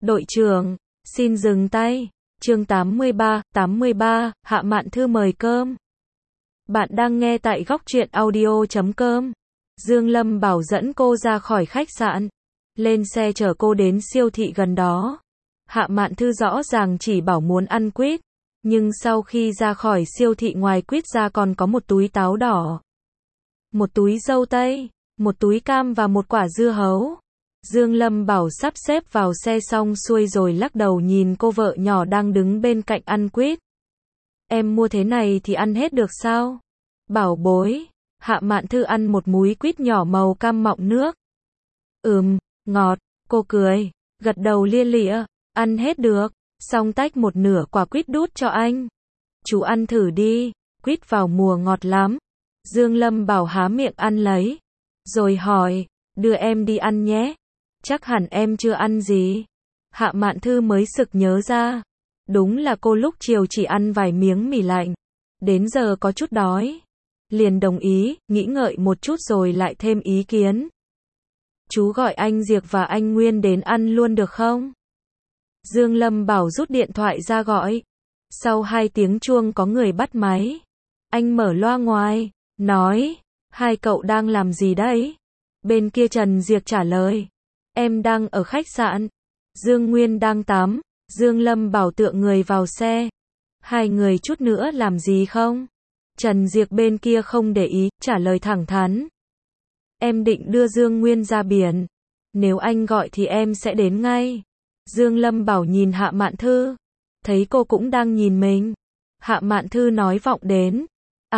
Đội trưởng, xin dừng tay. Chương 83, Hạ Mạn Thư mời cơm. Bạn đang nghe tại góc truyện audio.com. Dương Lâm Bảo dẫn cô ra khỏi khách sạn, lên xe chở cô đến siêu thị gần đó. Hạ Mạn Thư rõ ràng chỉ bảo muốn ăn quýt, nhưng sau khi ra khỏi siêu thị ngoài quýt ra còn có một túi táo đỏ, một túi dâu tây, một túi cam và một quả dưa hấu. Dương Lâm Bảo sắp xếp vào xe xong xuôi rồi lắc đầu nhìn cô vợ nhỏ đang đứng bên cạnh ăn quýt. Em mua thế này thì ăn hết được sao? Bảo bối. Hạ Mạn Thư ăn một múi quýt nhỏ màu cam mọng nước. Ngọt. Cô cười, gật đầu lia lịa. Ăn hết được. Xong tách một nửa quả quýt đút cho anh. Chú ăn thử đi, quýt vào mùa ngọt lắm. Dương Lâm Bảo há miệng ăn lấy, rồi hỏi, đưa em đi ăn nhé. Chắc hẳn em chưa ăn gì. Hạ Mạn Thư mới sực nhớ ra. Đúng là cô lúc chiều chỉ ăn vài miếng mì lạnh. Đến giờ có chút đói. Liền đồng ý, nghĩ ngợi một chút rồi lại thêm ý kiến. Chú gọi anh Diệc và anh Nguyên đến ăn luôn được không? Dương Lâm Bảo rút điện thoại ra gọi. Sau 2 tiếng chuông có người bắt máy. Anh mở loa ngoài, nói, hai cậu đang làm gì đấy? Bên kia Trần Diệc trả lời, em đang ở khách sạn. Dương Nguyên đang tắm. Dương Lâm Bảo tựa người vào xe. Hai người chút nữa làm gì không? Trần Diệc bên kia không để ý, trả lời thẳng thắn. Em định đưa Dương Nguyên ra biển. Nếu anh gọi thì em sẽ đến ngay. Dương Lâm Bảo nhìn Hạ Mạn Thư, thấy cô cũng đang nhìn mình. Hạ Mạn Thư nói vọng đến.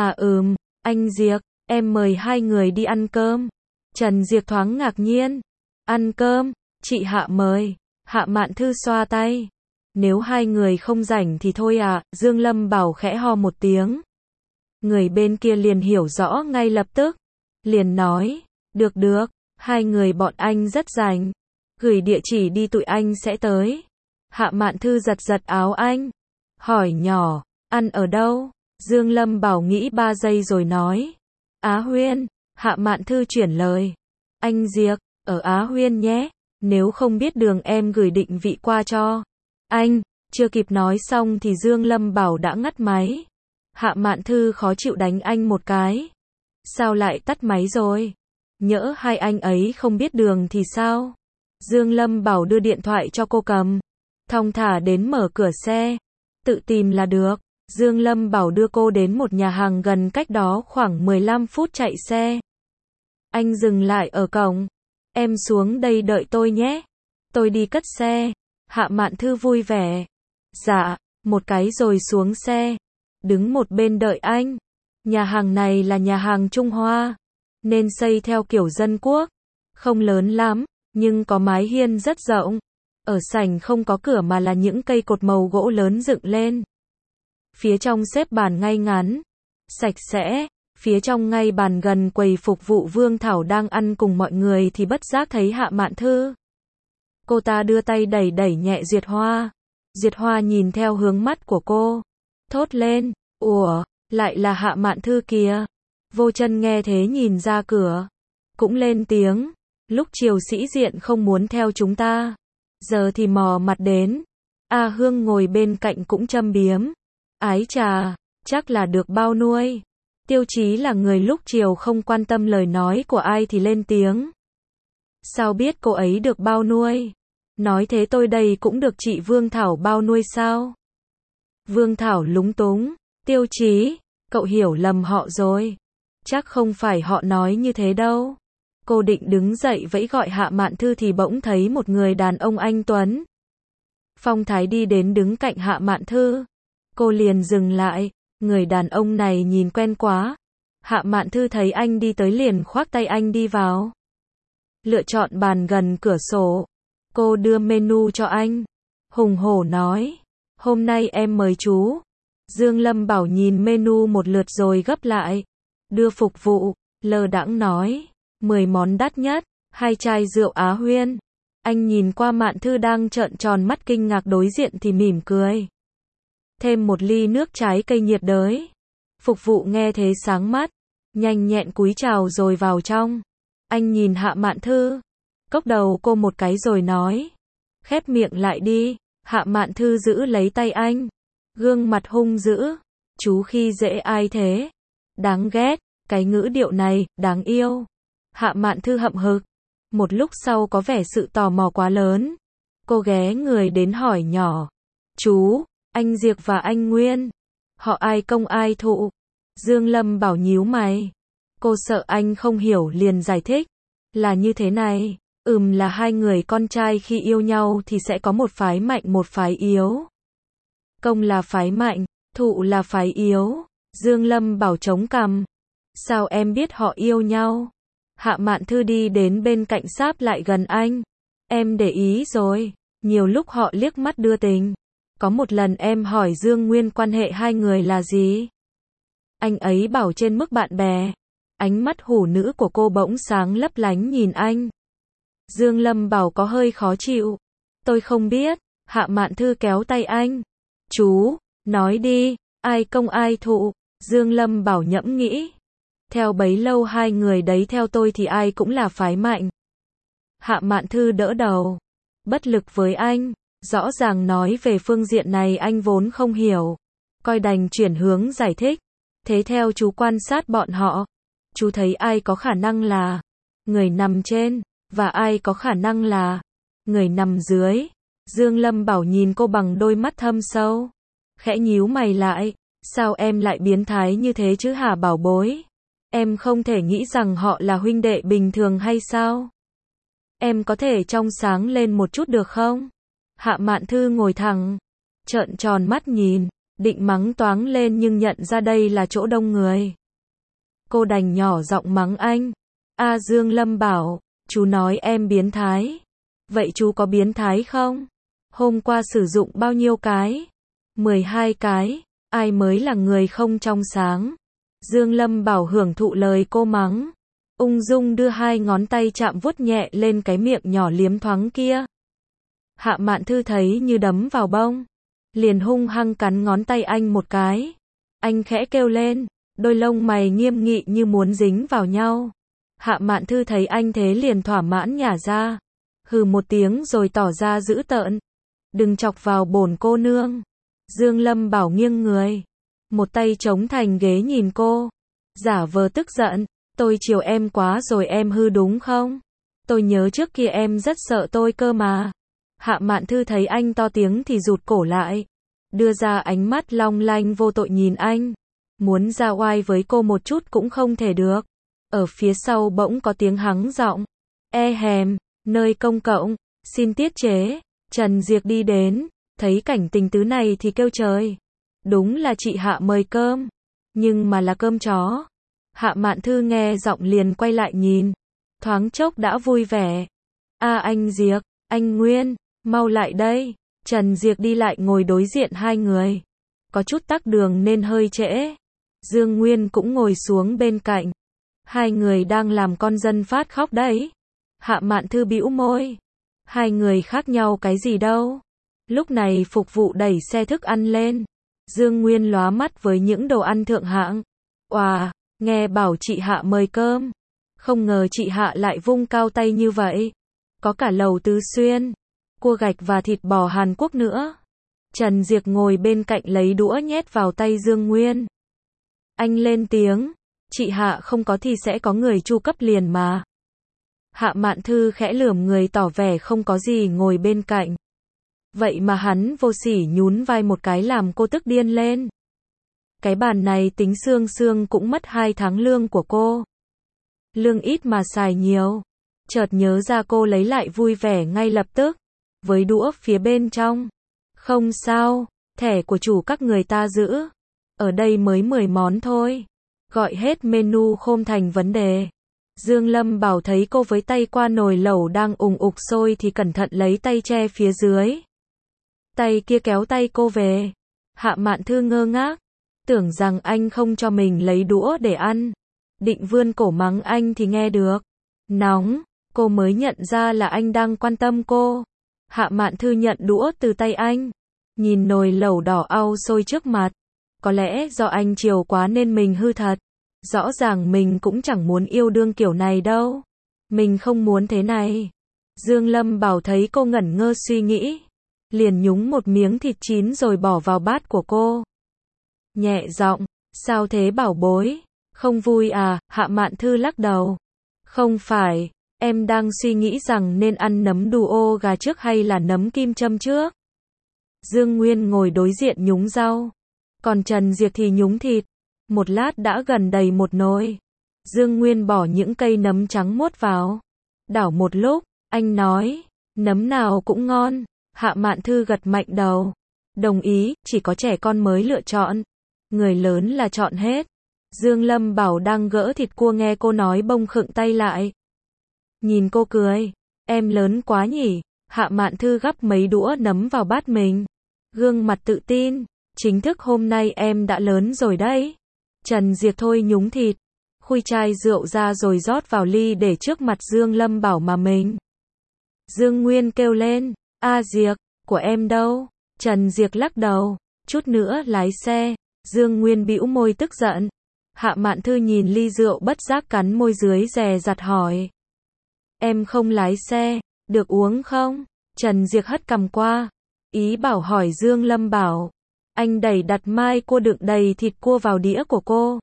Anh Diệc, em mời hai người đi ăn cơm. Trần Diệc thoáng ngạc nhiên. Ăn cơm, chị Hạ mời. Hạ Mạn Thư xoa tay. Nếu hai người không rảnh thì thôi à. Dương Lâm Bảo khẽ ho một tiếng. Người bên kia liền hiểu rõ ngay lập tức. Liền nói, được, hai người bọn anh rất rảnh. Gửi địa chỉ đi tụi anh sẽ tới. Hạ Mạn Thư giật giật áo anh. Hỏi nhỏ, ăn ở đâu? Dương Lâm Bảo nghĩ 3 giây rồi nói. Á Huyên. Hạ Mạn Thư chuyển lời. Anh Diệc, ở Á Huyên nhé. Nếu không biết đường em gửi định vị qua cho anh. Chưa kịp nói xong thì Dương Lâm Bảo đã ngắt máy. Hạ Mạn Thư khó chịu đánh anh một cái. Sao lại tắt máy rồi? Nhỡ hai anh ấy không biết đường thì sao? Dương Lâm Bảo đưa điện thoại cho cô cầm. Thong thả đến mở cửa xe. Tự tìm là được. Dương Lâm Bảo đưa cô đến một nhà hàng gần cách đó khoảng 15 phút chạy xe. Anh dừng lại ở cổng. Em xuống đây đợi tôi nhé. Tôi đi cất xe. Hạ Mạn Thư vui vẻ. Dạ, một cái rồi xuống xe. Đứng một bên đợi anh. Nhà hàng này là nhà hàng Trung Hoa, nên xây theo kiểu dân quốc. Không lớn lắm, nhưng có mái hiên rất rộng. Ở sảnh không có cửa mà là những cây cột màu gỗ lớn dựng lên. Phía trong xếp bàn ngay ngắn, sạch sẽ. Phía trong ngay bàn gần quầy phục vụ Vương Thảo đang ăn cùng mọi người thì bất giác thấy Hạ Mạn Thư. Cô ta đưa tay đẩy đẩy nhẹ Duyệt Hoa. Duyệt Hoa nhìn theo hướng mắt của cô, thốt lên, ủa, lại là Hạ Mạn Thư kìa. Vô Chân nghe thế nhìn ra cửa, cũng lên tiếng, lúc chiều sĩ diện không muốn theo chúng ta, giờ thì mò mặt đến. A Hương ngồi bên cạnh cũng châm biếm, ái chà, chắc là được bao nuôi. Tiêu Chí là người lúc chiều không quan tâm lời nói của ai thì lên tiếng. Sao biết cô ấy được bao nuôi? Nói thế tôi đây cũng được chị Vương Thảo bao nuôi sao? Vương Thảo lúng túng. Tiêu Chí, cậu hiểu lầm họ rồi. Chắc không phải họ nói như thế đâu. Cô định đứng dậy vẫy gọi Hạ Mạn Thư thì bỗng thấy một người đàn ông anh tuấn, phong thái đi đến đứng cạnh Hạ Mạn Thư. Cô liền dừng lại. Người đàn ông này nhìn quen quá. Hạ Mạn Thư thấy anh đi tới liền khoác tay anh đi vào. Lựa chọn bàn gần cửa sổ. Cô đưa menu cho anh. Hùng hổ nói, hôm nay em mời chú. Dương Lâm Bảo nhìn menu một lượt rồi gấp lại. Đưa phục vụ, lơ đãng nói, 10 món đắt nhất, 2 chai rượu Á Huyên. Anh nhìn qua Mạn Thư đang trợn tròn mắt kinh ngạc đối diện thì mỉm cười. Thêm 1 ly nước trái cây nhiệt đới. Phục vụ nghe thế sáng mắt, nhanh nhẹn cúi chào rồi vào trong. Anh nhìn Hạ Mạn Thư, cốc đầu cô một cái rồi nói, Khép miệng lại đi. Hạ Mạn Thư giữ lấy tay anh. Gương mặt hung dữ. Chú khi dễ ai thế? Đáng ghét. Cái ngữ điệu này, đáng yêu. Hạ Mạn Thư hậm hực. Một lúc sau có vẻ sự tò mò quá lớn. Cô ghé người đến hỏi nhỏ. Chú, anh Diệc và anh Nguyên. Họ ai công ai thụ? Dương Lâm Bảo nhíu mày. Cô sợ anh không hiểu liền giải thích. Là như thế này. Là hai người con trai khi yêu nhau thì sẽ có một phái mạnh một phái yếu. Công là phái mạnh, thụ là phái yếu. Dương Lâm Bảo chống cằm. Sao em biết họ yêu nhau? Hạ Mạn Thư đi đến bên cạnh sáp lại gần anh. Em để ý rồi. Nhiều lúc họ liếc mắt đưa tình. Có một lần em hỏi Dương Nguyên quan hệ hai người là gì? Anh ấy bảo trên mức bạn bè. Ánh mắt hủ nữ của cô bỗng sáng lấp lánh nhìn anh. Dương Lâm Bảo có hơi khó chịu. Tôi không biết. Hạ Mạn Thư kéo tay anh. Chú, nói đi, ai công ai thụ? Dương Lâm Bảo nhẫm nghĩ. Theo bấy lâu hai người đấy theo tôi thì ai cũng là phái mạnh. Hạ Mạn Thư đỡ đầu. Bất lực với anh. Rõ ràng nói về phương diện này anh vốn không hiểu. Coi đành chuyển hướng giải thích. Thế theo chú quan sát bọn họ. Chú thấy ai có khả năng là người nằm trên, và ai có khả năng là người nằm dưới. Dương Lâm Bảo nhìn cô bằng đôi mắt thâm sâu. Khẽ nhíu mày lại. Sao em lại biến thái như thế chứ hả bảo bối? Em không thể nghĩ rằng họ là huynh đệ bình thường hay sao? Em có thể trong sáng lên một chút được không? Hạ Mạn Thư ngồi thẳng, trợn tròn mắt nhìn, định mắng toáng lên nhưng nhận ra đây là chỗ đông người. Cô đành nhỏ giọng mắng anh. Dương Lâm Bảo, chú nói em biến thái. Vậy chú có biến thái không? Hôm qua sử dụng bao nhiêu cái? 12 cái. Ai mới là người không trong sáng? Dương Lâm Bảo hưởng thụ lời cô mắng. Ung dung đưa hai ngón tay chạm vuốt nhẹ lên cái miệng nhỏ liếm thoáng kia. Hạ Mạn Thư thấy như đấm vào bông. Liền hung hăng cắn ngón tay anh một cái. Anh khẽ kêu lên. Đôi lông mày nghiêm nghị như muốn dính vào nhau. Hạ Mạn Thư thấy anh thế liền thỏa mãn nhả ra. Hừ một tiếng rồi tỏ ra dữ tợn. Đừng chọc vào bổn cô nương. Dương Lâm Bảo nghiêng người. Một tay chống thành ghế nhìn cô. Giả vờ tức giận. Tôi chiều em quá rồi em hư đúng không? Tôi nhớ trước kia em rất sợ tôi cơ mà. Hạ Mạn Thư thấy anh to tiếng thì rụt cổ lại. Đưa ra ánh mắt long lanh vô tội nhìn anh. Muốn ra oai với cô một chút cũng không thể được. Ở phía sau bỗng có tiếng hắng giọng. Hèm, nơi công cộng, xin tiết chế. Trần Diệc đi đến, thấy cảnh tình tứ này thì kêu trời. Đúng là chị Hạ mời cơm. Nhưng mà là cơm chó. Hạ Mạn Thư nghe giọng liền quay lại nhìn. Thoáng chốc đã vui vẻ. Anh Diệc, anh Nguyên, mau lại đây. Trần Diệc đi lại ngồi đối diện hai người. Có chút tắc đường nên hơi trễ. Dương Nguyên cũng ngồi xuống bên cạnh. Hai người đang làm con dân phát khóc đấy. Hạ Mạn Thư bĩu môi. Hai người khác nhau cái gì đâu. Lúc này phục vụ đẩy xe thức ăn lên. Dương Nguyên lóa mắt với những đồ ăn thượng hạng. Nghe bảo chị Hạ mời cơm. Không ngờ chị Hạ lại vung cao tay như vậy. Có cả lẩu Tứ Xuyên, cua gạch và thịt bò Hàn Quốc nữa. Trần Diệc ngồi bên cạnh lấy đũa nhét vào tay Dương Nguyên. Anh lên tiếng. Chị Hạ không có thì sẽ có người chu cấp liền mà. Hạ Mạn Thư khẽ lườm người tỏ vẻ không có gì ngồi bên cạnh. Vậy mà hắn vô sỉ nhún vai một cái làm cô tức điên lên. Cái bàn này tính xương cũng mất 2 tháng lương của cô. Lương ít mà xài nhiều. Chợt nhớ ra cô lấy lại vui vẻ ngay lập tức. Với đũa phía bên trong. Không sao, thẻ của chủ các người ta giữ. Ở đây mới 10 món thôi. Gọi hết menu không thành vấn đề. Dương Lâm Bảo thấy cô với tay qua nồi lẩu đang ùng ục sôi thì cẩn thận lấy tay che phía dưới. Tay kia kéo tay cô về. Hạ Mạn Thư ngơ ngác. Tưởng rằng anh không cho mình lấy đũa để ăn. Định vươn cổ mắng anh thì nghe được. Nóng, cô mới nhận ra là anh đang quan tâm cô. Hạ Mạn Thư nhận đũa từ tay anh. Nhìn nồi lẩu đỏ au sôi trước mặt. Có lẽ do anh chiều quá nên mình hư thật. Rõ ràng mình cũng chẳng muốn yêu đương kiểu này đâu. Mình không muốn thế này. Dương Lâm Bảo thấy cô ngẩn ngơ suy nghĩ, liền nhúng một miếng thịt chín rồi bỏ vào bát của cô. Nhẹ giọng, sao thế bảo bối? Không vui à? Hạ Mạn Thư lắc đầu. Không phải, em đang suy nghĩ rằng nên ăn nấm đù ô gà trước hay là nấm kim châm trước. Dương Nguyên ngồi đối diện nhúng rau, còn Trần Diệp thì nhúng thịt. Một lát đã gần đầy một nồi. Dương Nguyên bỏ những cây nấm trắng muốt vào, đảo một lúc, anh nói, nấm nào cũng ngon. Hạ Mạn Thư gật mạnh đầu, đồng ý, chỉ có trẻ con mới lựa chọn, người lớn là chọn hết. Dương Lâm Bảo đang gỡ thịt cua nghe cô nói bông khựng tay lại. Nhìn cô cười, em lớn quá nhỉ. Hạ Mạn Thư gắp mấy đũa nấm vào bát mình, gương mặt tự tin, chính thức hôm nay em đã lớn rồi đấy. Trần Diệp thôi nhúng thịt, khui chai rượu ra rồi rót vào ly để trước mặt Dương Lâm Bảo mà mình. Dương Nguyên kêu lên, a Diệp, của em đâu? Trần Diệp lắc đầu, chút nữa lái xe. Dương Nguyên bĩu môi tức giận. Hạ Mạn Thư nhìn ly rượu bất giác cắn môi dưới dè dặt hỏi. Em không lái xe, được uống không? Trần Diệp hất cằm qua, ý bảo hỏi Dương Lâm Bảo. Anh đẩy đặt mai cua đựng đầy thịt cua vào đĩa của cô.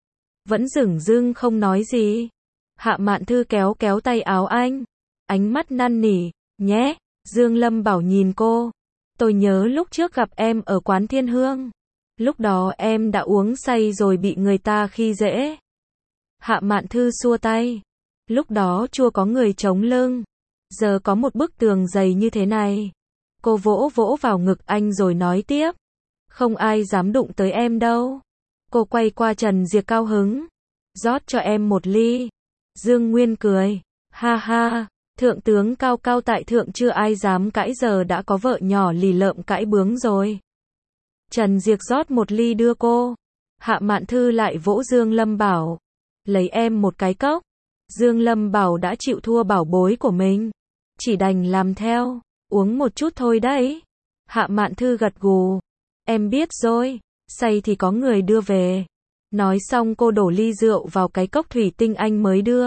Vẫn dửng dưng không nói gì. Hạ Mạn Thư kéo kéo tay áo anh, ánh mắt năn nỉ, nhé. Dương Lâm Bảo nhìn cô. Tôi nhớ lúc trước gặp em ở quán Thiên Hương. Lúc đó em đã uống say rồi bị người ta khi dễ. Hạ Mạn Thư xua tay. Lúc đó chưa có người chống lưng. Giờ có một bức tường dày như thế này. Cô vỗ vỗ vào ngực anh rồi nói tiếp. Không ai dám đụng tới em đâu. Cô quay qua Trần Diệp cao hứng. Rót cho em một ly. Dương Nguyên cười. Ha ha, thượng tướng cao cao tại thượng chưa ai dám cãi giờ đã có vợ nhỏ lì lợm cãi bướng rồi. Trần Diệp rót một ly đưa cô. Hạ Mạn Thư lại vỗ Dương Lâm Bảo. Lấy em một cái cốc. Dương Lâm Bảo đã chịu thua bảo bối của mình. Chỉ đành làm theo. Uống một chút thôi đấy. Hạ Mạn Thư gật gù. Em biết rồi. Say thì có người đưa về. Nói xong cô đổ ly rượu vào cái cốc thủy tinh anh mới đưa.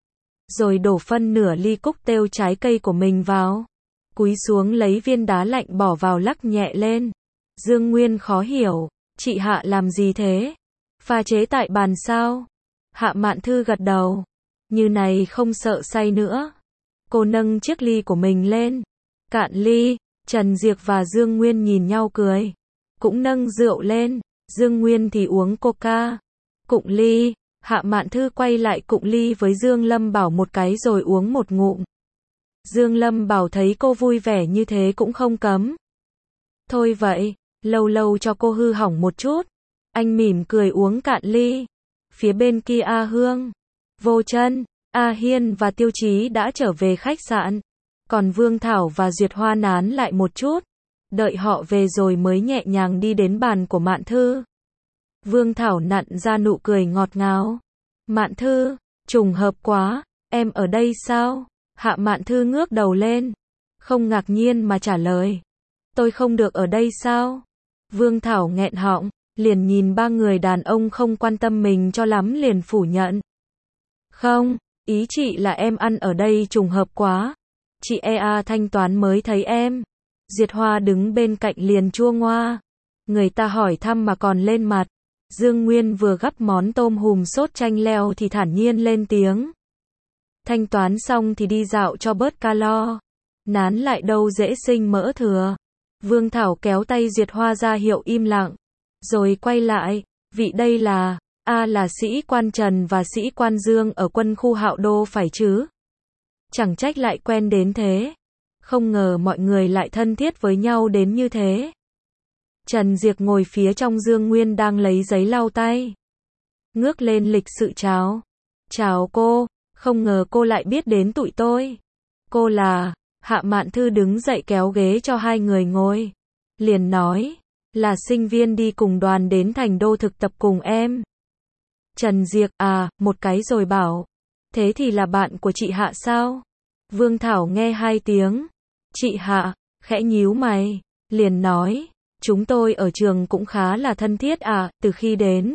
Rồi đổ phân nửa ly cocktail trái cây của mình vào. Cúi xuống lấy viên đá lạnh bỏ vào lắc nhẹ lên. Dương Nguyên khó hiểu. Chị Hạ làm gì thế? Pha chế tại bàn sao? Hạ Mạn Thư gật đầu. Như này không sợ say nữa. Cô nâng chiếc ly của mình lên. Cạn ly. Trần Diệp và Dương Nguyên nhìn nhau cười. Cũng nâng rượu lên. Dương Nguyên thì uống coca. Cụng ly. Hạ Mạn Thư quay lại cụng ly với Dương Lâm Bảo một cái rồi uống một ngụm. Dương Lâm Bảo thấy cô vui vẻ như thế cũng không cấm. Thôi vậy, lâu lâu cho cô hư hỏng một chút. Anh mỉm cười uống cạn ly. Phía bên kia A Hương, Vô Trân, A Hiên và Tiêu Chí đã trở về khách sạn. Còn Vương Thảo và Duyệt Hoa nán lại một chút. Đợi họ về rồi mới nhẹ nhàng đi đến bàn của Mạn Thư. Vương Thảo nặn ra nụ cười ngọt ngào. Mạn Thư, trùng hợp quá, em ở đây sao? Hạ Mạn Thư ngước đầu lên. Không ngạc nhiên mà trả lời. Tôi không được ở đây sao? Vương Thảo nghẹn họng, liền nhìn ba người đàn ông không quan tâm mình cho lắm liền phủ nhận. Không, ý chị là em ăn ở đây trùng hợp quá. Chị EA thanh toán mới thấy em. Duyệt Hoa đứng bên cạnh liền chua ngoa. Người ta hỏi thăm mà còn lên mặt. Dương Nguyên vừa gắp món tôm hùm sốt chanh leo thì thản nhiên lên tiếng. Thanh toán xong thì đi dạo cho bớt calo. Nán lại đâu dễ sinh mỡ thừa. Vương Thảo kéo tay Duyệt Hoa ra hiệu im lặng. Rồi quay lại. Vị đây là, là sĩ quan Trần và sĩ quan Dương ở quân khu Hạo Đô phải chứ? Chẳng trách lại quen đến thế. Không ngờ mọi người lại thân thiết với nhau đến như thế. Trần Diệp ngồi phía trong Dương Nguyên đang lấy giấy lau tay. Ngước lên lịch sự chào. Chào cô, không ngờ cô lại biết đến tụi tôi. Cô là, Hạ Mạn Thư đứng dậy kéo ghế cho hai người ngồi. Liền nói, là sinh viên đi cùng đoàn đến Thành Đô thực tập cùng em. Trần Diệp, một cái rồi bảo. Thế thì là bạn của chị Hạ sao? Vương Thảo nghe hai tiếng. Chị Hạ, khẽ nhíu mày. Liền nói. Chúng tôi ở trường cũng khá là thân thiết từ khi đến.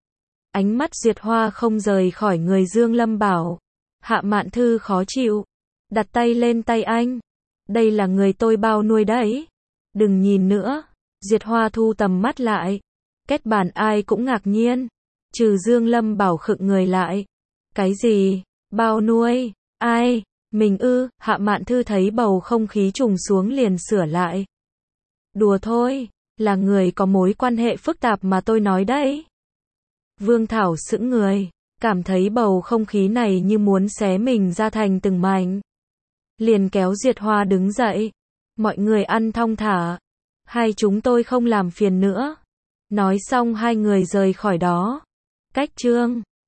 Ánh mắt Duyệt Hoa không rời khỏi người Dương Lâm Bảo. Hạ Mạn Thư khó chịu. đặt tay lên tay anh. Đây là người tôi bao nuôi đấy. Đừng nhìn nữa. Diệt Hoa thu tầm mắt lại. Kết bản ai cũng ngạc nhiên. Trừ Dương Lâm Bảo khựng người lại. Cái gì? Bao nuôi? Ai? Mình ư? Hạ Mạn Thư thấy bầu không khí trùng xuống liền sửa lại. Đùa thôi, là người có mối quan hệ phức tạp mà tôi nói đấy. Vương Thảo sững người, cảm thấy bầu không khí này như muốn xé mình ra thành từng mảnh. Liền kéo Diệt Hoa đứng dậy. Mọi người ăn thong thả. Hay chúng tôi không làm phiền nữa. Nói xong hai người rời khỏi đó. Cách chương